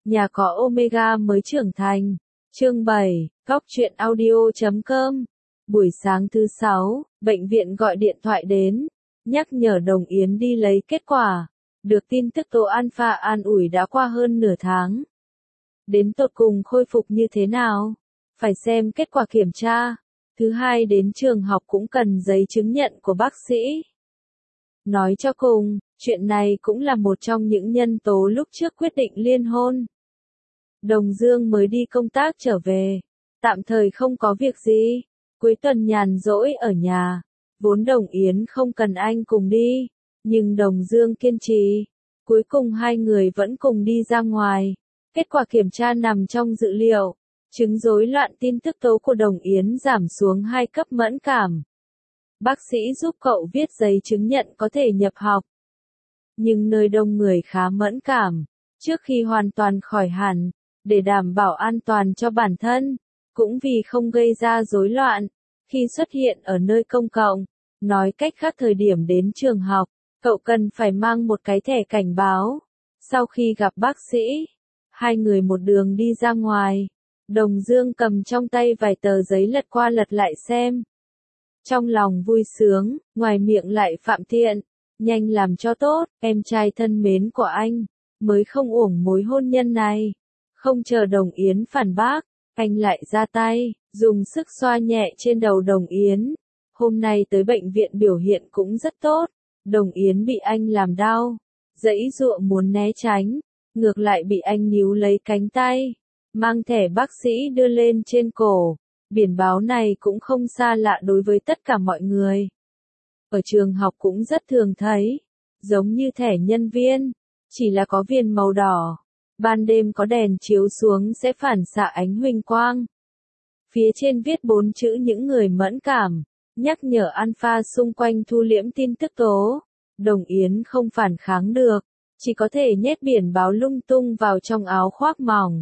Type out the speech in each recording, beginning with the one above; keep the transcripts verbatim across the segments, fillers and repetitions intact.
Nhà có Omega mới trưởng thành. Chương bảy, Góc truyện audio chấm com. Buổi sáng thứ sáu, bệnh viện gọi điện thoại đến, nhắc nhở Đồng Yến đi lấy kết quả. Được tin tức Tô Alpha an ủi đã qua hơn nửa tháng. Đến tột cùng khôi phục như thế nào? Phải xem kết quả kiểm tra. Thứ hai đến trường học cũng cần giấy chứng nhận của bác sĩ. Nói cho cùng, chuyện này cũng là một trong những nhân tố lúc trước quyết định liên hôn. Đồng Dương mới đi công tác trở về, tạm thời không có việc gì, cuối tuần nhàn rỗi ở nhà, vốn Đồng Yến không cần anh cùng đi, nhưng Đồng Dương kiên trì, cuối cùng hai người vẫn cùng đi ra ngoài, kết quả kiểm tra nằm trong dữ liệu, chứng rối loạn tin tức tố của Đồng Yến giảm xuống hai cấp mẫn cảm. Bác sĩ giúp cậu viết giấy chứng nhận có thể nhập học. Nhưng nơi đông người khá mẫn cảm, trước khi hoàn toàn khỏi hẳn, để đảm bảo an toàn cho bản thân, cũng vì không gây ra rối loạn, khi xuất hiện ở nơi công cộng, nói cách khác thời điểm đến trường học, cậu cần phải mang một cái thẻ cảnh báo. Sau khi gặp bác sĩ, hai người một đường đi ra ngoài, Đồng Dương cầm trong tay vài tờ giấy lật qua lật lại xem. Trong lòng vui sướng, ngoài miệng lại phạm tiện, nhanh làm cho tốt, em trai thân mến của anh, mới không uổng mối hôn nhân này. Không chờ Đồng Yến phản bác, anh lại ra tay, dùng sức xoa nhẹ trên đầu Đồng Yến. Hôm nay tới bệnh viện biểu hiện cũng rất tốt, Đồng Yến bị anh làm đau, giãy giụa muốn né tránh, ngược lại bị anh níu lấy cánh tay, mang thẻ bác sĩ đưa lên trên cổ. Biển báo này cũng không xa lạ đối với tất cả mọi người. Ở trường học cũng rất thường thấy, giống như thẻ nhân viên, chỉ là có viền màu đỏ. Ban đêm có đèn chiếu xuống sẽ phản xạ ánh huỳnh quang. Phía trên viết bốn chữ những người mẫn cảm, nhắc nhở Alpha xung quanh thu liễm tin tức tố. Đồng Yến không phản kháng được, chỉ có thể nhét biển báo lung tung vào trong áo khoác mỏng.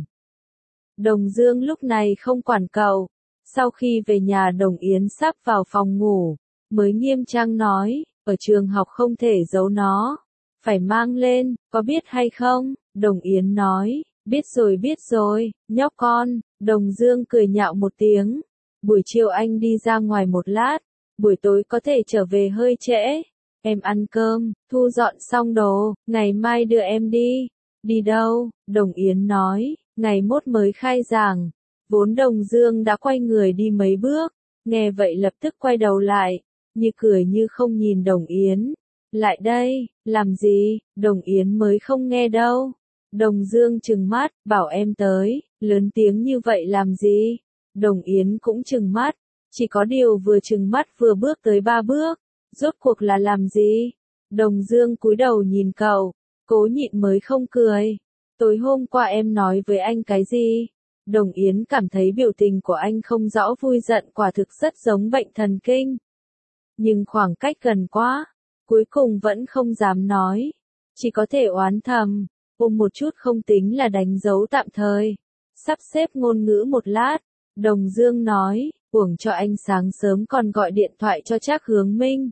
Đồng Dương lúc này không quản cậu. Sau khi về nhà Đồng Yến sắp vào phòng ngủ, mới nghiêm trang nói, ở trường học không thể giấu nó, phải mang lên, có biết hay không? Đồng Yến nói, biết rồi biết rồi, nhóc con. Đồng Dương cười nhạo một tiếng. Buổi chiều anh đi ra ngoài một lát, buổi tối có thể trở về hơi trễ. Em ăn cơm, thu dọn xong đồ, ngày mai đưa em đi. Đi đâu? Đồng Yến nói, ngày mốt mới khai giảng. Vốn Đồng Dương đã quay người đi mấy bước, nghe vậy lập tức quay đầu lại, như cười như không nhìn Đồng Yến. Lại đây, làm gì? Đồng Yến mới không nghe đâu. Đồng Dương trừng mắt, bảo em tới, lớn tiếng như vậy làm gì? Đồng Yến cũng trừng mắt, chỉ có điều vừa trừng mắt vừa bước tới ba bước, rốt cuộc là làm gì? Đồng Dương cúi đầu nhìn cậu, cố nhịn mới không cười. Tối hôm qua em nói với anh cái gì? Đồng Yến cảm thấy biểu tình của anh không rõ vui giận quả thực rất giống bệnh thần kinh. Nhưng khoảng cách gần quá, cuối cùng vẫn không dám nói, chỉ có thể oán thầm, ôm một chút không tính là đánh dấu tạm thời. Sắp xếp ngôn ngữ một lát, Đồng Dương nói, uổng cho anh sáng sớm còn gọi điện thoại cho Trác Hướng Minh.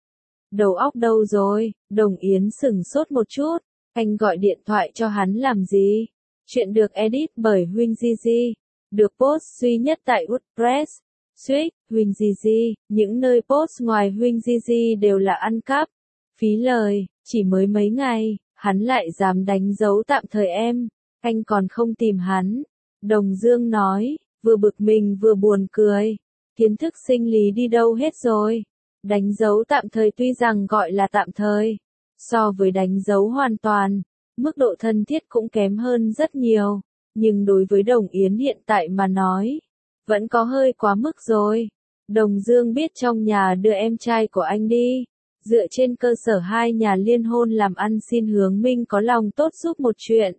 Đầu óc đâu rồi? Đồng Yến sửng sốt một chút, anh gọi điện thoại cho hắn làm gì? Chuyện được edit bởi Huỳnh Gigi, được post duy nhất tại WordPress. Suýt, Huỳnh Gigi, những nơi post ngoài Huỳnh Gigi đều là ăn cắp, phí lời, chỉ mới mấy ngày, hắn lại dám đánh dấu tạm thời em, anh còn không tìm hắn. Đồng Dương nói, vừa bực mình vừa buồn cười, kiến thức sinh lý đi đâu hết rồi, đánh dấu tạm thời tuy rằng gọi là tạm thời, so với đánh dấu hoàn toàn, mức độ thân thiết cũng kém hơn rất nhiều, nhưng đối với Đồng Yến hiện tại mà nói, vẫn có hơi quá mức rồi. Đồng Dương biết trong nhà đưa em trai của anh đi, dựa trên cơ sở hai nhà liên hôn làm ăn xin Hướng Minh có lòng tốt giúp một chuyện.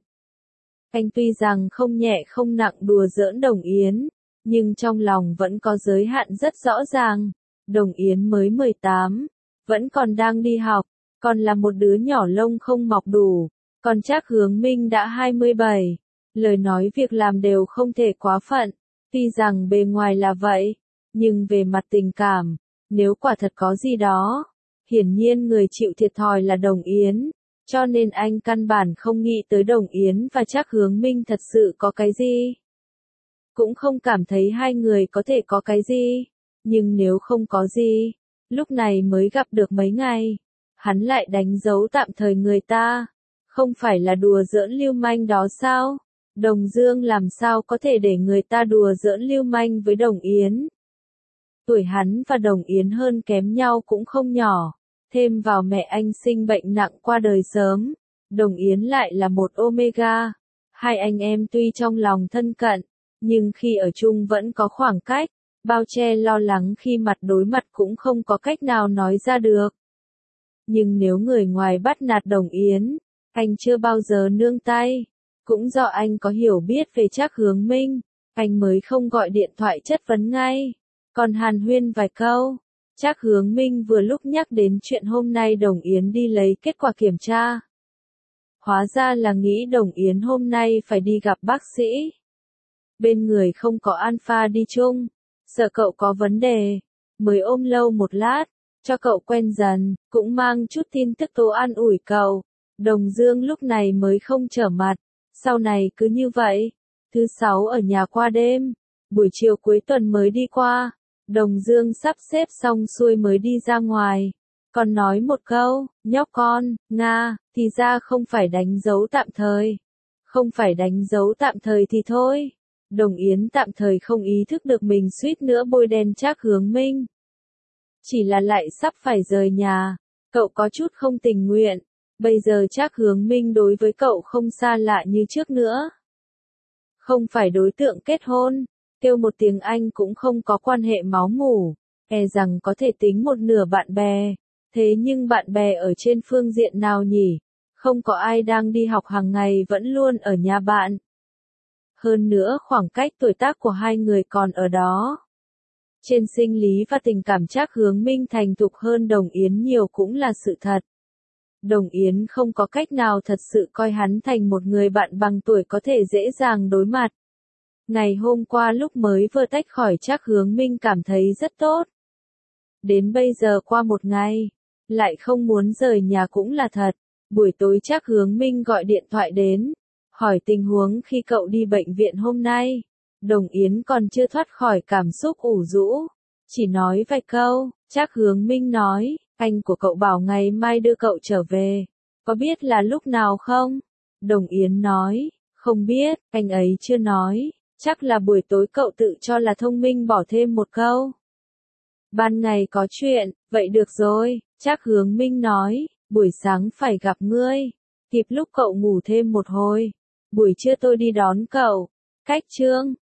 Anh tuy rằng không nhẹ không nặng đùa giỡn Đồng Yến, nhưng trong lòng vẫn có giới hạn rất rõ ràng. Đồng Yến mới mười tám, vẫn còn đang đi học, còn là một đứa nhỏ lông không mọc đủ. Còn Trác Hướng Minh đã hai mươi bảy, lời nói việc làm đều không thể quá phận, tuy rằng bề ngoài là vậy, nhưng về mặt tình cảm, nếu quả thật có gì đó, hiển nhiên người chịu thiệt thòi là Đồng Yến. Cho nên anh căn bản không nghĩ tới Đồng Yến và Trác Hướng Minh thật sự có cái gì. Cũng không cảm thấy hai người có thể có cái gì. Nhưng nếu không có gì, lúc này mới gặp được mấy ngày, hắn lại đánh dấu tạm thời người ta. Không phải là đùa giỡn lưu manh đó sao? Đồng Dương làm sao có thể để người ta đùa giỡn lưu manh với Đồng Yến? Tuổi hắn và Đồng Yến hơn kém nhau cũng không nhỏ. Thêm vào mẹ anh sinh bệnh nặng qua đời sớm, Đồng Yến lại là một Omega. Hai anh em tuy trong lòng thân cận, nhưng khi ở chung vẫn có khoảng cách, bao che lo lắng khi mặt đối mặt cũng không có cách nào nói ra được. Nhưng nếu người ngoài bắt nạt Đồng Yến, anh chưa bao giờ nương tay. Cũng do anh có hiểu biết về Trác Hướng Minh, anh mới không gọi điện thoại chất vấn ngay. Còn hàn huyên vài câu, Trác Hướng Minh vừa lúc nhắc đến chuyện hôm nay Đồng Yến đi lấy kết quả kiểm tra. Hóa ra là nghĩ Đồng Yến hôm nay phải đi gặp bác sĩ. Bên người không có Alpha đi chung, sợ cậu có vấn đề, mới ôm lâu một lát, cho cậu quen dần, cũng mang chút tin tức tố an ủi cậu. Đồng Dương lúc này mới không trở mặt, sau này cứ như vậy. Thứ sáu ở nhà qua đêm, buổi chiều cuối tuần mới đi qua. Đồng Dương sắp xếp xong xuôi mới đi ra ngoài. Còn nói một câu, nhóc con, Nga, thì ra không phải đánh dấu tạm thời. Không phải đánh dấu tạm thời thì thôi. Đồng Yến tạm thời không ý thức được mình suýt nữa bôi đen Trác Hướng Minh. Chỉ là lại sắp phải rời nhà, cậu có chút không tình nguyện. Bây giờ Trác Hướng Minh đối với cậu không xa lạ như trước nữa. Không phải đối tượng kết hôn, kêu một tiếng Anh cũng không có quan hệ máu mủ, e rằng có thể tính một nửa bạn bè. Thế nhưng bạn bè ở trên phương diện nào nhỉ? Không có ai đang đi học hàng ngày vẫn luôn ở nhà bạn. Hơn nữa khoảng cách tuổi tác của hai người còn ở đó. Trên sinh lý và tình cảm Trác Hướng Minh thành thục hơn Đồng Yến nhiều cũng là sự thật. Đồng Yến không có cách nào thật sự coi hắn thành một người bạn bằng tuổi có thể dễ dàng đối mặt. Ngày hôm qua lúc mới vừa tách khỏi Trác Hướng Minh cảm thấy rất tốt. Đến bây giờ qua một ngày, lại không muốn rời nhà cũng là thật. Buổi tối Trác Hướng Minh gọi điện thoại đến, hỏi tình huống khi cậu đi bệnh viện hôm nay. Đồng Yến còn chưa thoát khỏi cảm xúc ủ rũ, chỉ nói vài câu. Trác Hướng Minh nói, anh của cậu bảo ngày mai đưa cậu trở về, có biết là lúc nào không? Đồng Yến nói, không biết, anh ấy chưa nói, chắc là buổi tối cậu tự cho là thông minh bỏ thêm một câu. Ban ngày có chuyện, vậy được rồi, Trác Hướng Minh nói, buổi sáng phải gặp ngươi, kịp lúc cậu ngủ thêm một hồi, buổi trưa tôi đi đón cậu. Cách chương